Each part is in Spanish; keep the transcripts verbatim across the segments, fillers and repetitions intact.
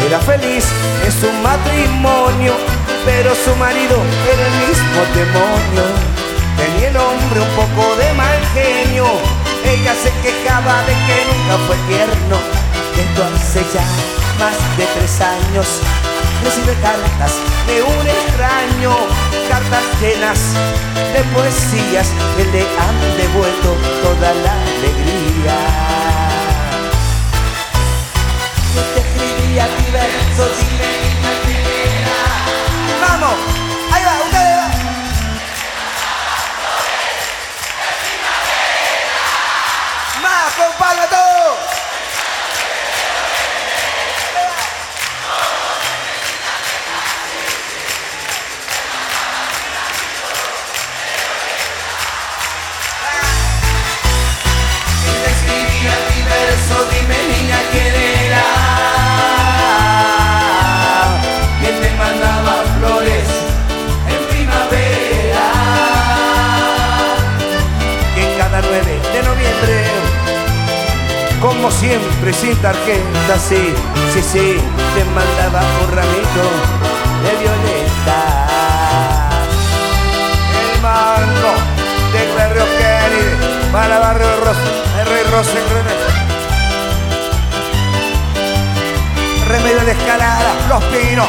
era feliz en su matrimonio, pero su marido era el mismo demonio. Tenía el hombre un poco de mal genio, ella se quejaba de que nunca fue tierno. Esto hace ya más de tres años, recibe cartas de un extraño, cartas llenas de poesías que le han devuelto toda la alegría. Yo te escribía diversos, dime niña quién era. ¡Vamos! ¡Ahí va! ¡Ustedes va! ¡Más! ¡Compadre todo! Dime niña quién era, quien te mandaba flores en primavera, que en cada nueve de noviembre, como siempre sin tarjeta, sí, sí, sí, te mandaba un ramito de violetas. El mango del barrio Kennedy para el barrio Rosa, el Rey Rosa. Remedio de Escalada, Los Pinos.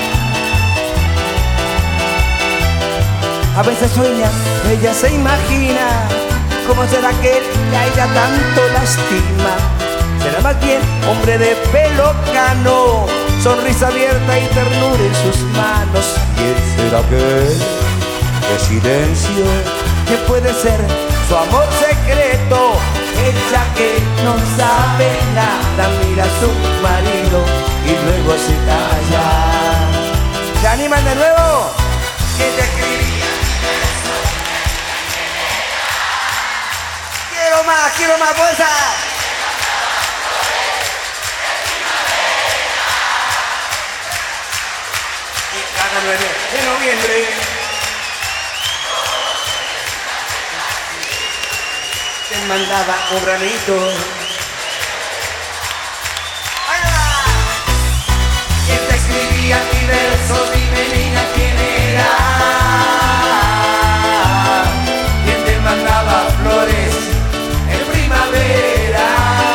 A veces sueña, ella se imagina cómo será aquel que a ella tanto lastima. Será más bien hombre de pelo cano, sonrisa abierta y ternura en sus manos. ¿Quién será aquel de silencio que puede ser su amor secreto? Ella que no sabe nada mira a su marido y luego se calla. ¿Se animan de nuevo? ¿Quién te escribía? Quiero más, quiero más fuerza. Y cada nueve de noviembre te mandaba un ramito. ¿Quién te escribía mi verso? Dime niña quién era, quien te mandaba flores en primavera,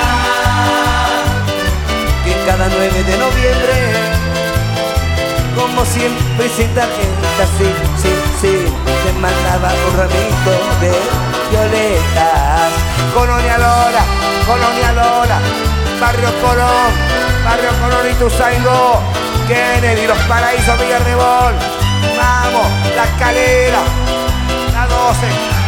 que en cada nueve de noviembre, como siempre sin tarjeta, sí, sí, sí, te mandaba un ramito de violetas. Colonia Lola, Colonia Lola, Barrio Colón, Barrio Colón y Ituzaingó, Kennedy, Los Paraísos, Villarrebol. Vamos, La Escalera, la doce.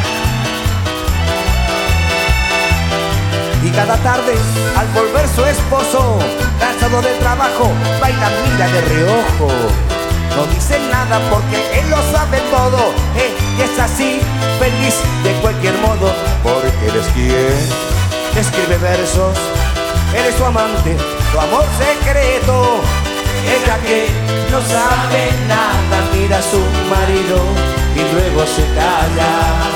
Y cada tarde, al volver su esposo, cansado del trabajo, baila, mira de reojo. No dice nada porque él lo sabe todo, eh, y es así, feliz de cualquier modo, porque eres quien escribe versos, eres su amante, tu amor secreto. Ella que no sabe nada mira a su marido y luego se calla.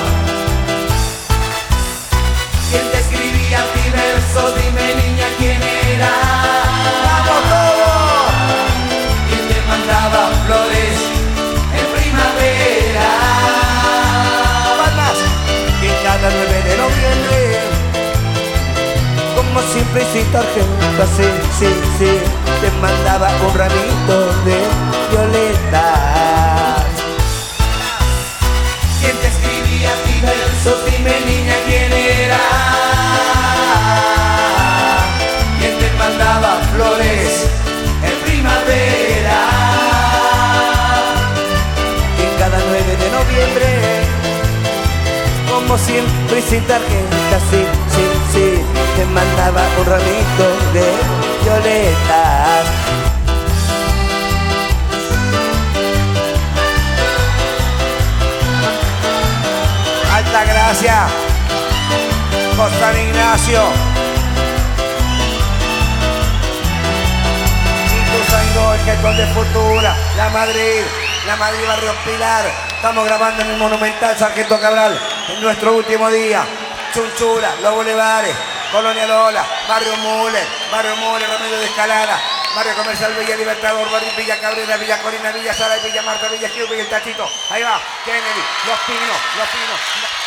¿Quién te escribía mi verso? Dime niña quién era. ¡Vamos todos! ¿Quién te mandaba flores en primavera? ¡Palmas! Y en cada nueve de noviembre, como siempre sin tarjeta, sí, sí, sí, te mandaba un ramito de violetas. ¿Quién te escribía mi verso? Dime niña quién era, quien te mandaba flores en primavera, y en cada nueve de noviembre, como siempre sin tarjeta, sí, sí, sí, te mandaba un ramito de violetas. Alta Gracia, San Ignacio, Ituzaingó, el Getón de Futura, La Madrid, La Madrid Barrio Pilar. Estamos grabando en el Monumental Sargento Cabral en nuestro último día. Chunchura, Los Bulevares, Colonia Lola, Barrio Müller, Barrio Müller, Remedio de Escalada, Barrio Comercial, Villa Libertador, Barrio Villa Cabrera, Villa Corina, Villa Sala, Villa Marta, Villa Gil, Villa El Tachito. Ahí va, Kennedy, Los Pinos, Los Pinos.